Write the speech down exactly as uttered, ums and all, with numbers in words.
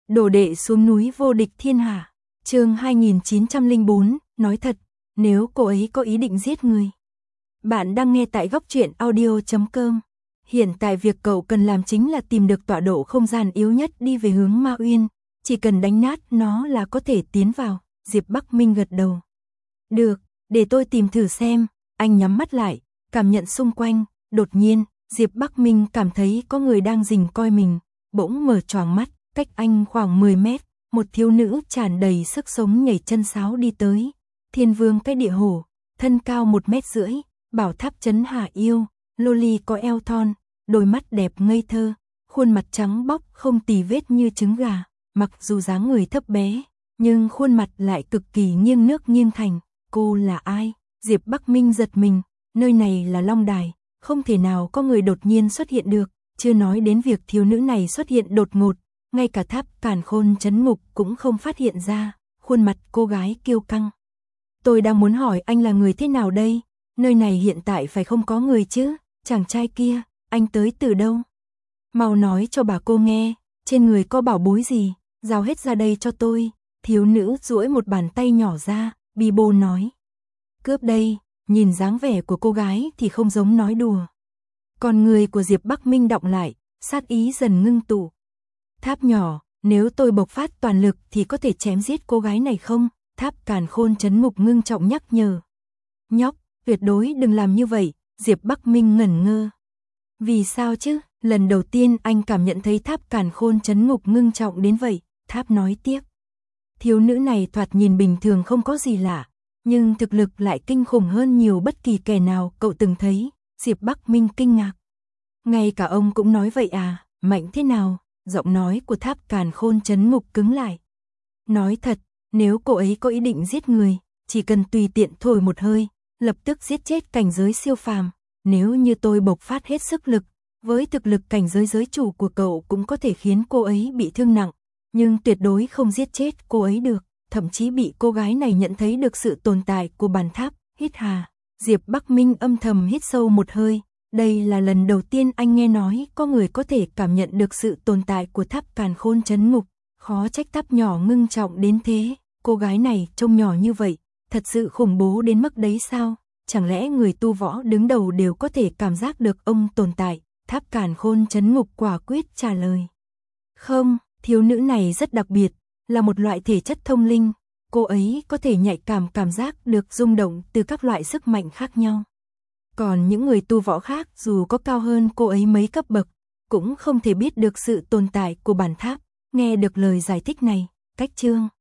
Đồ đệ xuống núi vô địch thiên hạ. Chương hai nghìn chín trăm lẻ bốn, nói thật, nếu cô ấy có ý định giết người. Bạn đang nghe tại góc truyện audio chấm com. Hiện tại việc cậu cần làm chính là tìm được tọa độ không gian yếu nhất đi về hướng Ma Uyên, chỉ cần đánh nát nó là có thể tiến vào. Diệp Bắc Minh gật đầu. Được, để tôi tìm thử xem. Anh nhắm mắt lại, cảm nhận xung quanh. Đột nhiên, Diệp Bắc Minh cảm thấy có người đang rình coi mình, bỗng mở choàng mắt. Cách anh khoảng mười mét, một thiếu nữ tràn đầy sức sống nhảy chân sáo đi tới. Thiên vương cái địa hổ, thân cao một mét rưỡi, bảo tháp trấn hạ yêu, loli có eo thon, đôi mắt đẹp ngây thơ, khuôn mặt trắng bóc không tì vết như trứng gà. Mặc dù dáng người thấp bé, nhưng khuôn mặt lại cực kỳ nghiêng nước nghiêng thành. Cô là ai? Diệp Bắc Minh giật mình, nơi này là Long Đài, không thể nào có người đột nhiên xuất hiện được, chưa nói đến việc thiếu nữ này xuất hiện đột ngột. Ngay cả tháp Càn Khôn trấn ngục cũng không phát hiện ra, khuôn mặt cô gái kiêu căng. Tôi đang muốn hỏi anh là người thế nào đây? Nơi này hiện tại phải không có người chứ? Chàng trai kia, anh tới từ đâu? Mau nói cho bà cô nghe, trên người có bảo bối gì, giao hết ra đây cho tôi. Thiếu nữ duỗi một bàn tay nhỏ ra, bi bô nói. Cướp đây, nhìn dáng vẻ của cô gái thì không giống nói đùa. Còn người của Diệp Bắc Minh đọng lại, sát ý dần ngưng tụ. Tháp nhỏ, nếu tôi bộc phát toàn lực thì có thể chém giết cô gái này không? Tháp Càn Khôn trấn ngục ngưng trọng nhắc nhở. Nhóc, tuyệt đối đừng làm như vậy. Diệp Bắc Minh ngẩn ngơ. Vì sao chứ? Lần đầu tiên anh cảm nhận thấy tháp Càn Khôn trấn ngục ngưng trọng đến vậy. Tháp nói tiếp. Thiếu nữ này thoạt nhìn bình thường không có gì lạ, nhưng thực lực lại kinh khủng hơn nhiều bất kỳ kẻ nào cậu từng thấy. Diệp Bắc Minh kinh ngạc. Ngay cả ông cũng nói vậy à? Mạnh thế nào? Giọng nói của tháp Càn Khôn trấn ngục cứng lại. Nói thật, nếu cô ấy có ý định giết người, chỉ cần tùy tiện thổi một hơi, lập tức giết chết cảnh giới siêu phàm. Nếu như tôi bộc phát hết sức lực, với thực lực cảnh giới giới chủ của cậu cũng có thể khiến cô ấy bị thương nặng, nhưng tuyệt đối không giết chết cô ấy được, thậm chí bị cô gái này nhận thấy được sự tồn tại của bàn tháp. Hít hà, Diệp Bắc Minh âm thầm hít sâu một hơi. Đây là lần đầu tiên anh nghe nói có người có thể cảm nhận được sự tồn tại của tháp Càn Khôn trấn ngục. Khó trách tháp nhỏ ngưng trọng đến thế. Cô gái này trông nhỏ như vậy, thật sự khủng bố đến mức đấy sao? Chẳng lẽ người tu võ đứng đầu đều có thể cảm giác được ông tồn tại? Tháp Càn Khôn trấn ngục quả quyết trả lời. Không, thiếu nữ này rất đặc biệt, là một loại thể chất thông linh. Cô ấy có thể nhạy cảm cảm giác được rung động từ các loại sức mạnh khác nhau. Còn những người tu võ khác dù có cao hơn cô ấy mấy cấp bậc, cũng không thể biết được sự tồn tại của bản tháp. Nghe được lời giải thích này, Cách Trương